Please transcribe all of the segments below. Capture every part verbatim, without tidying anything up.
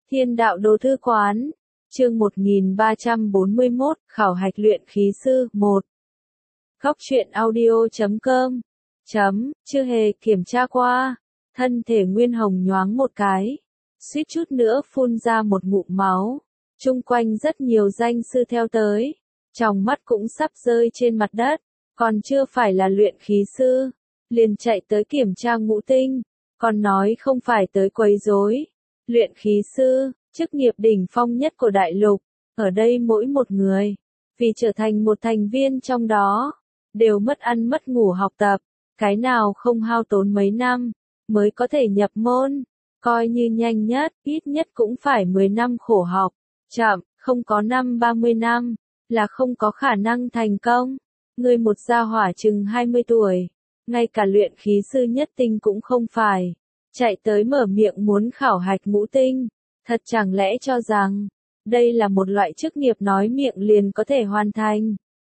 Thiên đạo đồ thư quán. Chương một nghìn ba trăm bốn mươi mốt, khảo hạch luyện khí sư, một. Góc truyện audio chấm com. Chấm, chưa hề kiểm tra qua. Thân thể Nguyên Hồng nhoáng một cái. Suýt chút nữa phun ra một ngụm máu. Chung quanh rất nhiều danh sư theo tới. Tròng mắt cũng sắp rơi trên mặt đất. Còn chưa phải là luyện khí sư. Liền chạy tới kiểm tra ngũ tinh. Còn nói không phải tới quấy rối. Luyện khí sư, chức nghiệp đỉnh phong nhất của đại lục, ở đây mỗi một người, vì trở thành một thành viên trong đó, đều mất ăn mất ngủ học tập, cái nào không hao tốn mấy năm, mới có thể nhập môn, coi như nhanh nhất, ít nhất cũng phải mười năm khổ học, chậm, không có năm ba mươi năm, là không có khả năng thành công. Người một gia hỏa chừng hai mươi tuổi, ngay cả luyện khí sư nhất tinh cũng không phải. Chạy tới mở miệng muốn khảo hạch ngũ tinh, thật chẳng lẽ cho rằng, đây là một loại chức nghiệp nói miệng liền có thể hoàn thành.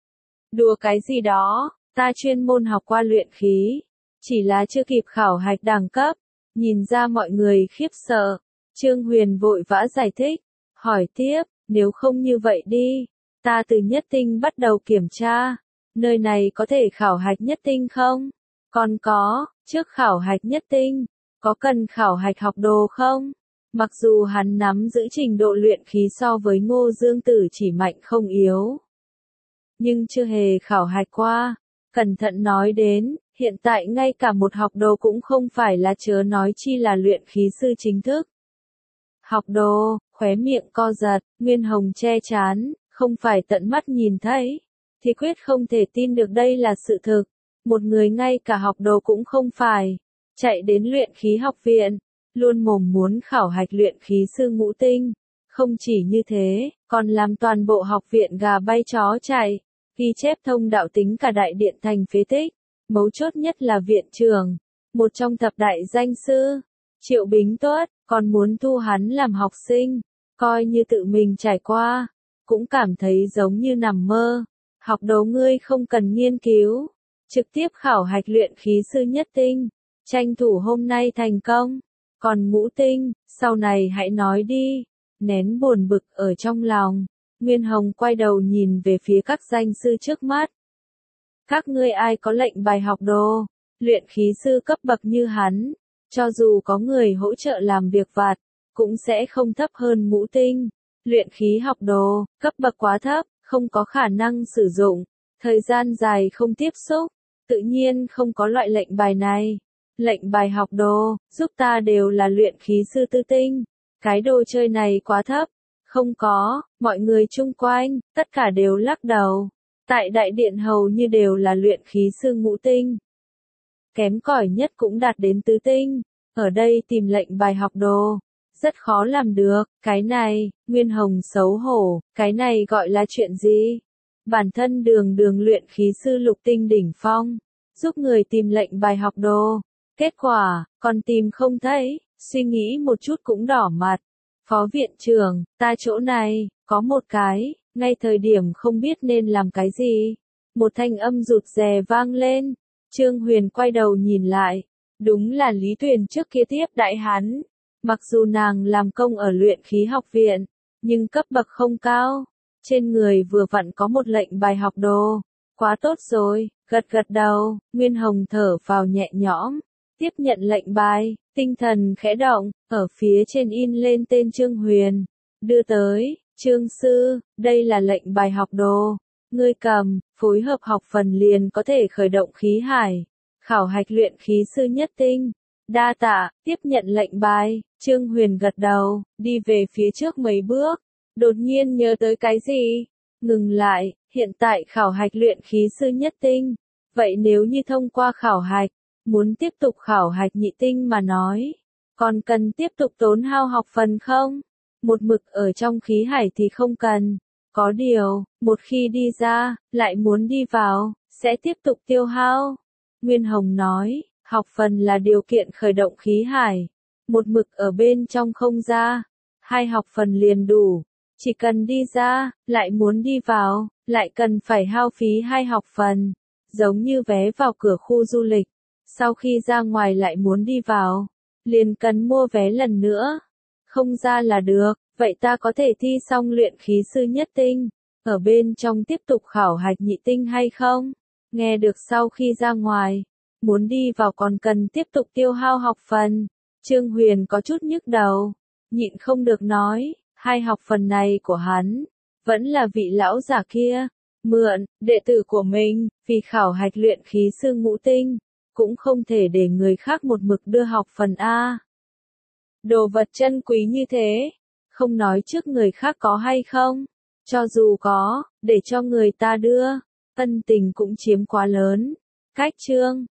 Đùa cái gì đó, ta chuyên môn học qua luyện khí, chỉ là chưa kịp khảo hạch đẳng cấp, nhìn ra mọi người khiếp sợ. Trương Huyền vội vã giải thích, hỏi tiếp, nếu không như vậy đi, ta từ nhất tinh bắt đầu kiểm tra, nơi này có thể khảo hạch nhất tinh không? Còn có, trước khảo hạch nhất tinh, có cần khảo hạch học đồ không? Mặc dù hắn nắm giữ trình độ luyện khí so với Ngô Dương Tử chỉ mạnh không yếu, nhưng chưa hề khảo hạch qua. Cẩn thận nói đến, hiện tại ngay cả một học đồ cũng không phải là, chớ nói chi là luyện khí sư chính thức. Học đồ, khóe miệng co giật, Nguyên Hồng che chán, không phải tận mắt nhìn thấy, thì quyết không thể tin được đây là sự thực. Một người ngay cả học đồ cũng không phải, chạy đến luyện khí học viện, luôn mồm muốn khảo hạch luyện khí sư ngũ tinh. Không chỉ như thế, còn làm toàn bộ học viện gà bay chó chạy, ghi chép thông đạo tính cả đại điện thành phế tích. Mấu chốt nhất là viện trưởng, một trong thập đại danh sư, Triệu Bính Tuất, còn muốn thu hắn làm học sinh. Coi như tự mình trải qua, cũng cảm thấy giống như nằm mơ. Học đồ ngươi không cần nghiên cứu, trực tiếp khảo hạch luyện khí sư nhất tinh. Tranh thủ hôm nay thành công, còn ngũ tinh, sau này hãy nói đi. Nén buồn bực ở trong lòng, Nguyên Hồng quay đầu nhìn về phía các danh sư trước mắt. Các ngươi ai có lệnh bài học đồ, luyện khí sư cấp bậc như hắn, cho dù có người hỗ trợ làm việc vặt, cũng sẽ không thấp hơn ngũ tinh. Luyện khí học đồ, cấp bậc quá thấp, không có khả năng sử dụng, thời gian dài không tiếp xúc, tự nhiên không có loại lệnh bài này. Lệnh bài học đồ, giúp ta đều là luyện khí sư tư tinh. Cái đồ chơi này quá thấp. Không có, mọi người chung quanh, tất cả đều lắc đầu. Tại đại điện hầu như đều là luyện khí sư ngũ tinh. Kém cỏi nhất cũng đạt đến tứ tinh. Ở đây tìm lệnh bài học đồ, rất khó làm được. Cái này, Nguyên Hồng xấu hổ, cái này gọi là chuyện gì? Bản thân đường đường luyện khí sư lục tinh đỉnh phong, giúp người tìm lệnh bài học đồ. Kết quả, còn tìm không thấy, suy nghĩ một chút cũng đỏ mặt. Phó viện trưởng, ta chỗ này, có một cái, ngay thời điểm không biết nên làm cái gì. Một thanh âm rụt rè vang lên, Trương Huyền quay đầu nhìn lại, đúng là Lý Tuyền trước kia tiếp đại hắn. Mặc dù nàng làm công ở luyện khí học viện, nhưng cấp bậc không cao, trên người vừa vặn có một lệnh bài học đồ. Quá tốt rồi, gật gật đầu, Nguyên Hồng thở phào nhẹ nhõm. Tiếp nhận lệnh bài, tinh thần khẽ động, ở phía trên in lên tên Trương Huyền. Đưa tới, Trương Sư, đây là lệnh bài học đồ. Ngươi cầm, phối hợp học phần liền có thể khởi động khí hải. Khảo hạch luyện khí sư nhất tinh. Đa tạ, tiếp nhận lệnh bài, Trương Huyền gật đầu, đi về phía trước mấy bước. Đột nhiên nhớ tới cái gì? Ngừng lại, hiện tại khảo hạch luyện khí sư nhất tinh. Vậy nếu như thông qua khảo hạch, muốn tiếp tục khảo hạch nhị tinh mà nói, còn cần tiếp tục tốn hao học phần không? Một mực ở trong khí hải thì không cần. Có điều, một khi đi ra, lại muốn đi vào, sẽ tiếp tục tiêu hao. Nguyên Hồng nói, học phần là điều kiện khởi động khí hải. Một mực ở bên trong không ra, hai học phần liền đủ. Chỉ cần đi ra, lại muốn đi vào, lại cần phải hao phí hai học phần. Giống như vé vào cửa khu du lịch. Sau khi ra ngoài lại muốn đi vào, liền cần mua vé lần nữa. Không ra là được, vậy ta có thể thi xong luyện khí sư nhất tinh, ở bên trong tiếp tục khảo hạch nhị tinh hay không? Nghe được sau khi ra ngoài, muốn đi vào còn cần tiếp tục tiêu hao học phần. Trương Huyền có chút nhức đầu, nhịn không được nói, hai học phần này của hắn, vẫn là vị lão giả kia, mượn, đệ tử của mình, vì khảo hạch luyện khí sư ngũ tinh, cũng không thể để người khác một mực đưa học phần A. Đồ vật chân quý như thế, không nói trước người khác có hay không, cho dù có, để cho người ta đưa, ân tình cũng chiếm quá lớn. Cách chương